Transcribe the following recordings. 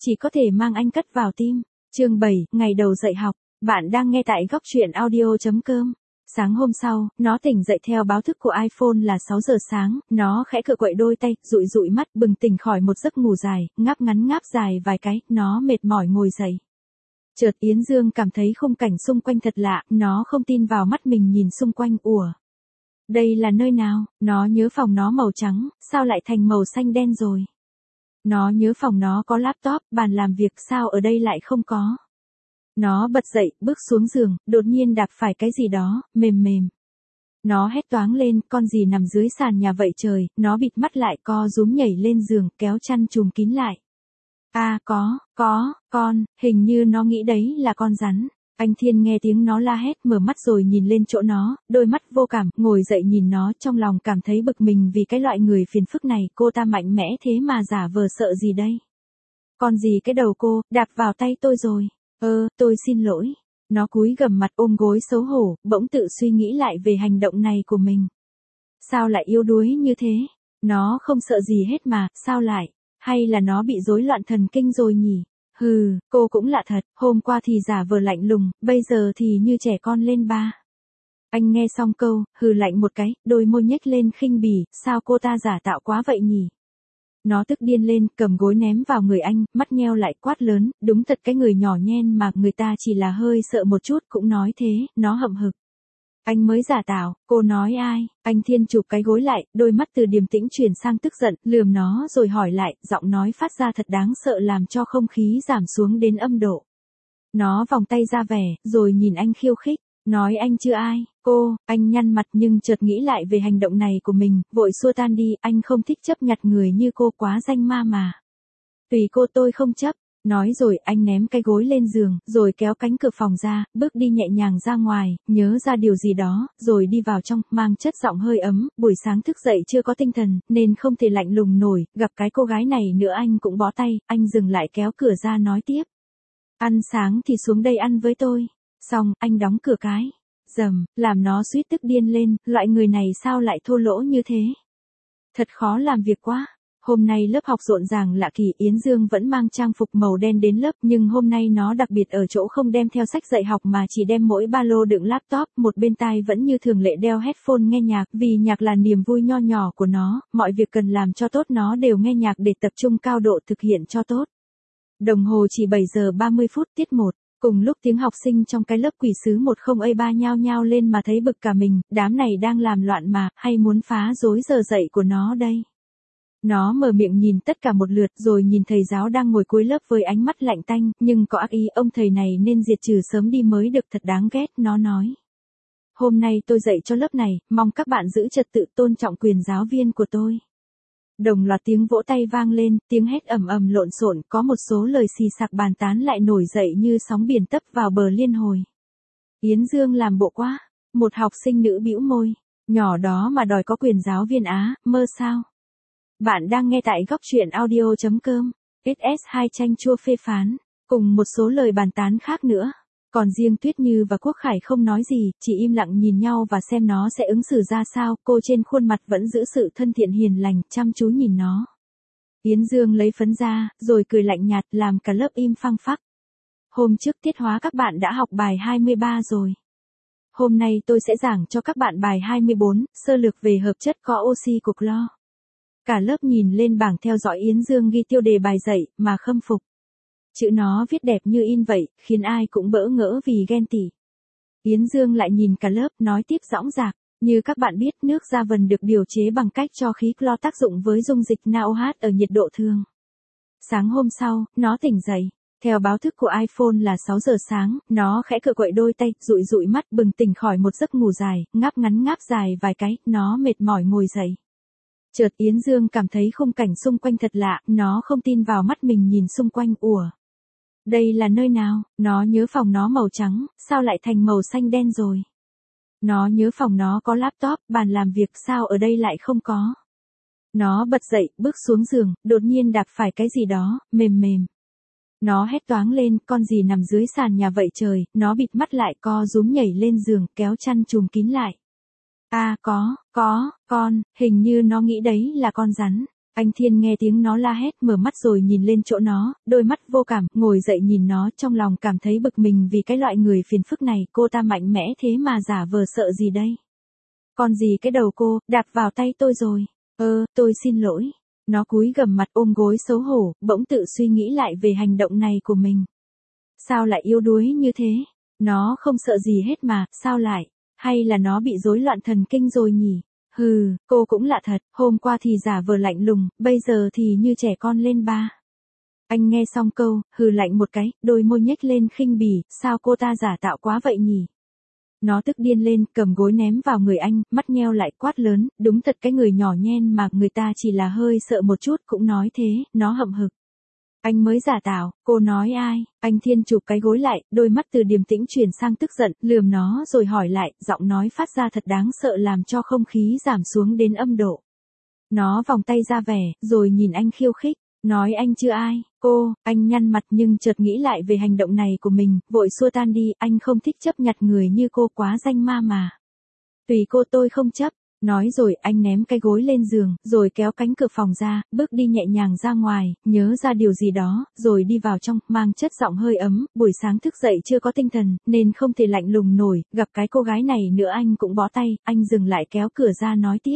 chỉ có thể mang anh cất vào tim. Chương 7, ngày đầu dạy học. Bạn đang nghe tại góc truyện audio.com. Sáng hôm sau, nó tỉnh dậy theo báo thức của iPhone là 6 giờ sáng, nó khẽ cựa quậy đôi tay, dụi dụi mắt, bừng tỉnh khỏi một giấc ngủ dài, ngáp ngắn ngáp dài vài cái, nó mệt mỏi ngồi dậy. Chợt Yến Dương cảm thấy khung cảnh xung quanh thật lạ, nó không tin vào mắt mình nhìn xung quanh, đây là nơi nào? Nó nhớ phòng nó màu trắng, sao lại thành màu xanh đen rồi? Nó nhớ phòng nó có laptop, bàn làm việc, sao ở đây lại không có? Nó bật dậy, bước xuống giường, đột nhiên đạp phải cái gì đó, mềm mềm. Nó hét toáng lên, con gì nằm dưới sàn nhà vậy trời, nó bịt mắt lại, co rúm nhảy lên giường, kéo chăn trùm kín lại. Con, hình như nó nghĩ đấy là con rắn. Anh Thiên nghe tiếng nó la hét, mở mắt rồi nhìn lên chỗ nó, đôi mắt vô cảm, ngồi dậy nhìn nó, trong lòng cảm thấy bực mình vì cái loại người phiền phức này, cô ta mạnh mẽ thế mà giả vờ sợ gì đây? Con gì cái đầu cô, đạp vào tay tôi rồi. Tôi xin lỗi. Nó cúi gằm mặt ôm gối xấu hổ, bỗng tự suy nghĩ lại về hành động này của mình. Sao lại yếu đuối như thế? Nó không sợ gì hết mà, sao lại? Hay là nó bị rối loạn thần kinh rồi nhỉ? Cô cũng lạ thật, hôm qua thì giả vờ lạnh lùng, bây giờ thì như trẻ con lên ba. Anh nghe xong câu, hừ lạnh một cái, đôi môi nhếch lên khinh bỉ, sao cô ta giả tạo quá vậy nhỉ? Nó tức điên lên, cầm gối ném vào người anh, mắt nheo lại quát lớn, đúng thật cái người nhỏ nhen mà người ta chỉ là hơi sợ một chút cũng nói thế, nó hậm hực. Anh mới giả tạo, cô nói ai? Anh Thiên chụp cái gối lại, đôi mắt từ điềm tĩnh chuyển sang tức giận, lườm nó rồi hỏi lại, giọng nói phát ra thật đáng sợ làm cho không khí giảm xuống đến âm độ. Nó vòng tay ra vẻ, rồi nhìn anh khiêu khích, nói anh chưa ai, anh nhăn mặt nhưng chợt nghĩ lại về hành động này của mình, vội xua tan đi, anh không thích chấp nhặt người như cô, quá danh ma mà. Tùy cô, tôi không chấp. Nói rồi anh ném cái gối lên giường, rồi kéo cánh cửa phòng ra, bước đi nhẹ nhàng ra ngoài, nhớ ra điều gì đó, rồi đi vào trong, mang chất giọng hơi ấm, buổi sáng thức dậy chưa có tinh thần, nên không thể lạnh lùng nổi, gặp cái cô gái này nữa anh cũng bó tay, anh dừng lại kéo cửa ra nói tiếp. Ăn sáng thì xuống đây ăn với tôi. Xong, anh đóng cửa cái. Làm nó suýt tức điên lên, loại người này sao lại thô lỗ như thế? Thật khó làm việc quá. Hôm nay lớp học rộn ràng lạ kỳ, Yến Dương vẫn mang trang phục màu đen đến lớp, nhưng hôm nay nó đặc biệt ở chỗ không đem theo sách dạy học mà chỉ đem mỗi ba lô đựng laptop, một bên tai vẫn như thường lệ đeo headphone nghe nhạc, vì nhạc là niềm vui nho nhỏ của nó, mọi việc cần làm cho tốt nó đều nghe nhạc để tập trung cao độ thực hiện cho tốt. Đồng hồ chỉ 7 giờ 30 phút tiết 1. Cùng lúc tiếng học sinh trong cái lớp quỷ sứ 10A3 nhao nhao lên mà thấy bực cả mình, đám này đang làm loạn mà, hay muốn phá rối giờ dạy của nó đây. Nó mở miệng nhìn tất cả một lượt rồi nhìn thầy giáo đang ngồi cuối lớp với ánh mắt lạnh tanh, nhưng có ác ý, ông thầy này nên diệt trừ sớm đi mới được, thật đáng ghét, nó nói. Hôm nay tôi dạy cho lớp này, mong các bạn giữ trật tự, tôn trọng quyền giáo viên của tôi. Đồng loạt tiếng vỗ tay vang lên, tiếng hét ầm ầm lộn xộn, có một số lời xì xạc bàn tán lại nổi dậy như sóng biển tấp vào bờ liên hồi. Yến Dương làm bộ quá, một học sinh nữ bĩu môi, nhỏ đó mà đòi có quyền giáo viên á, mơ sao? Bạn đang nghe tại góc truyện audio.com. XS2 chanh chua phê phán, cùng một số lời bàn tán khác nữa. Còn riêng Tuyết Như và Quốc Khải không nói gì, chỉ im lặng nhìn nhau và xem nó sẽ ứng xử ra sao, cô trên khuôn mặt vẫn giữ sự thân thiện hiền lành, chăm chú nhìn nó. Yến Dương lấy phấn ra, rồi cười lạnh nhạt, làm cả lớp im phăng phắc. Hôm trước tiết hóa các bạn đã học bài 23 rồi. Hôm nay tôi sẽ giảng cho các bạn bài 24, sơ lược về hợp chất có oxy của clo. Cả lớp nhìn lên bảng theo dõi Yến Dương ghi tiêu đề bài dạy, mà khâm phục. Chữ nó viết đẹp như in vậy, khiến ai cũng bỡ ngỡ vì ghen tị. Yến Dương lại nhìn cả lớp, nói tiếp dõng dạc. Như các bạn biết, nước da vần được điều chế bằng cách cho khí clo tác dụng với dung dịch NaOH ở nhiệt độ thường. Sáng hôm sau, nó tỉnh dậy. Theo báo thức của iPhone là 6 giờ sáng, nó khẽ cựa quậy đôi tay, dụi dụi mắt, bừng tỉnh khỏi một giấc ngủ dài, ngáp ngắn ngáp dài vài cái, nó mệt mỏi ngồi dậy. Chợt Yến Dương cảm thấy khung cảnh xung quanh thật lạ, nó không tin vào mắt mình nhìn xung quanh, đây là nơi nào? Nó nhớ phòng nó màu trắng, sao lại thành màu xanh đen rồi? Nó nhớ phòng nó có laptop, bàn làm việc, sao ở đây lại không có? Nó bật dậy, bước xuống giường, đột nhiên đạp phải cái gì đó, mềm mềm. Nó hét toáng lên, con gì nằm dưới sàn nhà vậy trời, nó bịt mắt lại, co rúm nhảy lên giường, kéo chăn trùm kín lại. Con, hình như nó nghĩ đấy là con rắn. Anh Thiên nghe tiếng nó la hét mở mắt rồi nhìn lên chỗ nó, đôi mắt vô cảm, ngồi dậy nhìn nó trong lòng cảm thấy bực mình vì cái loại người phiền phức này, cô ta mạnh mẽ thế mà giả vờ sợ gì đây? Còn gì cái đầu cô, đạp vào tay tôi rồi. Tôi xin lỗi. Nó cúi gằm mặt ôm gối xấu hổ, bỗng tự suy nghĩ lại về hành động này của mình. Sao lại yếu đuối như thế? Nó không sợ gì hết mà, sao lại? Hay là nó bị rối loạn thần kinh rồi nhỉ? Cô cũng lạ thật, hôm qua thì giả vờ lạnh lùng, bây giờ thì như trẻ con lên ba. Anh nghe xong câu, lạnh một cái, đôi môi nhếch lên khinh bỉ, sao cô ta giả tạo quá vậy nhỉ? Nó tức điên lên, cầm gối ném vào người anh, mắt nheo lại quát lớn, đúng thật cái người nhỏ nhen mà người ta chỉ là hơi sợ một chút cũng nói thế, nó hậm hực. Anh mới giả tạo, cô nói ai? Anh Thiên chụp cái gối lại, đôi mắt từ điềm tĩnh chuyển sang tức giận, lườm nó rồi hỏi lại, giọng nói phát ra thật đáng sợ làm cho không khí giảm xuống đến âm độ. Nó vòng tay ra vẻ, rồi nhìn anh khiêu khích, nói anh chưa ai, anh nhăn mặt nhưng chợt nghĩ lại về hành động này của mình, vội xua tan đi, anh không thích chấp nhặt người như cô quá danh ma mà. Tùy cô tôi không chấp. Nói rồi anh ném cái gối lên giường, rồi kéo cánh cửa phòng ra, bước đi nhẹ nhàng ra ngoài, nhớ ra điều gì đó, rồi đi vào trong, mang chất giọng hơi ấm, buổi sáng thức dậy chưa có tinh thần, nên không thể lạnh lùng nổi, gặp cái cô gái này nữa anh cũng bó tay, anh dừng lại kéo cửa ra nói tiếp.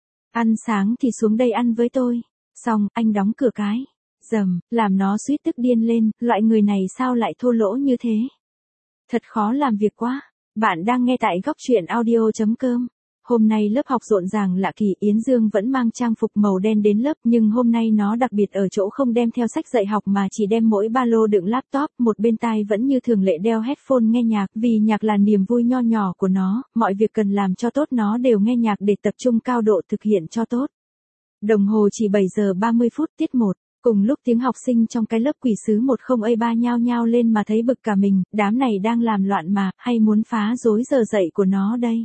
Ăn sáng thì xuống đây ăn với tôi. Xong, anh đóng cửa cái. Dầm, làm nó suýt tức điên lên, loại người này sao lại thô lỗ như thế? Thật khó làm việc quá. Bạn đang nghe tại góc truyện audio.com. Hôm nay lớp học rộn ràng lạ kỳ, Yến Dương vẫn mang trang phục màu đen đến lớp, nhưng hôm nay nó đặc biệt ở chỗ không đem theo sách dạy học mà chỉ đem mỗi ba lô đựng laptop, một bên tai vẫn như thường lệ đeo headphone nghe nhạc, vì nhạc là niềm vui nho nhỏ của nó, mọi việc cần làm cho tốt nó đều nghe nhạc để tập trung cao độ thực hiện cho tốt. Đồng hồ chỉ 7 giờ 30 phút tiết 1. Cùng lúc tiếng học sinh trong cái lớp quỷ sứ 10A3 nhao nhao lên mà thấy bực cả mình, đám này đang làm loạn mà, hay muốn phá rối giờ dạy của nó đây.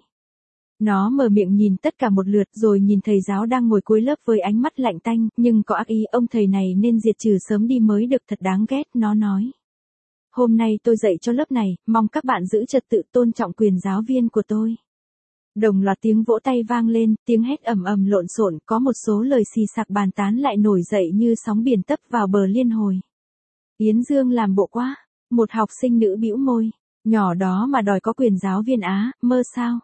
Nó mở miệng nhìn tất cả một lượt rồi nhìn thầy giáo đang ngồi cuối lớp với ánh mắt lạnh tanh, nhưng có ác ý, ông thầy này nên diệt trừ sớm đi mới được, thật đáng ghét, nó nói. Hôm nay tôi dạy cho lớp này, mong các bạn giữ trật tự, tôn trọng quyền giáo viên của tôi. Đồng loạt tiếng vỗ tay vang lên, tiếng hét ầm ầm lộn xộn, có một số lời xì xạc bàn tán lại nổi dậy như sóng biển tấp vào bờ liên hồi. Yến Dương làm bộ quá, một học sinh nữ bĩu môi, nhỏ đó mà đòi có quyền giáo viên á, mơ sao?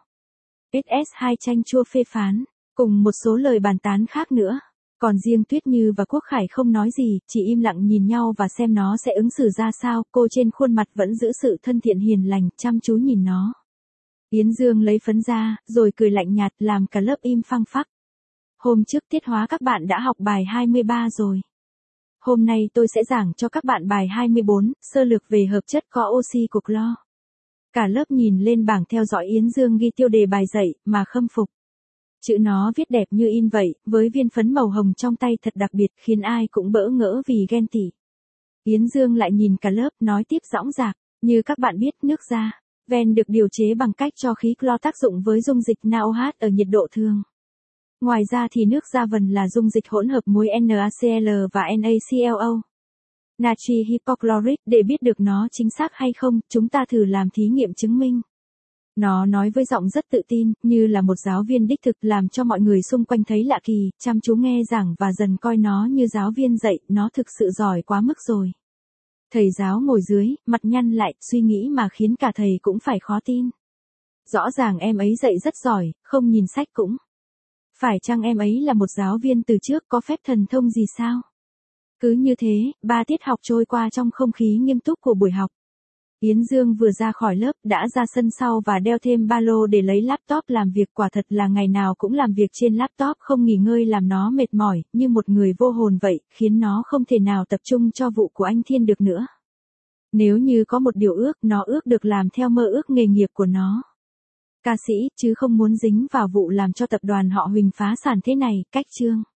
SS2 chanh chua phê phán, cùng một số lời bàn tán khác nữa. Còn riêng Tuyết Như và Quốc Khải không nói gì, chỉ im lặng nhìn nhau và xem nó sẽ ứng xử ra sao, cô trên khuôn mặt vẫn giữ sự thân thiện hiền lành, chăm chú nhìn nó. Yến Dương lấy phấn ra, rồi cười lạnh nhạt làm cả lớp im phăng phắc. Hôm trước tiết hóa các bạn đã học bài 23 rồi. Hôm nay tôi sẽ giảng cho các bạn bài 24, sơ lược về hợp chất có oxy của clo. Cả lớp nhìn lên bảng theo dõi Yến Dương ghi tiêu đề bài dạy, mà khâm phục. Chữ nó viết đẹp như in vậy, với viên phấn màu hồng trong tay thật đặc biệt, khiến ai cũng bỡ ngỡ vì ghen tị. Yến Dương lại nhìn cả lớp, nói tiếp dõng dạc, như các bạn biết, nước da ven được điều chế bằng cách cho khí clo tác dụng với dung dịch NaOH ở nhiệt độ thường. Ngoài ra thì nước da vần là dung dịch hỗn hợp muối NaCl và NaClO. Natri hypochlorite, để biết được nó chính xác hay không, chúng ta thử làm thí nghiệm chứng minh. Nó nói với giọng rất tự tin, như là một giáo viên đích thực, làm cho mọi người xung quanh thấy lạ kỳ, chăm chú nghe giảng và dần coi nó như giáo viên dạy, nó thực sự giỏi quá mức rồi. Thầy giáo ngồi dưới, mặt nhăn lại, suy nghĩ mà khiến cả thầy cũng phải khó tin. Rõ ràng em ấy dạy rất giỏi, không nhìn sách cũng. Phải chăng em ấy là một giáo viên từ trước, có phép thần thông gì sao? Cứ như thế, 3 tiết học trôi qua trong không khí nghiêm túc của buổi học. Yến Dương vừa ra khỏi lớp, đã ra sân sau và đeo thêm ba lô để lấy laptop làm việc, quả thật là ngày nào cũng làm việc trên laptop không nghỉ ngơi làm nó mệt mỏi, như một người vô hồn vậy, khiến nó không thể nào tập trung cho vụ của anh Thiên được nữa. Nếu như có một điều ước, nó ước được làm theo mơ ước nghề nghiệp của nó. Ca sĩ, chứ không muốn dính vào vụ làm cho tập đoàn họ Huỳnh phá sản thế này, cách chương.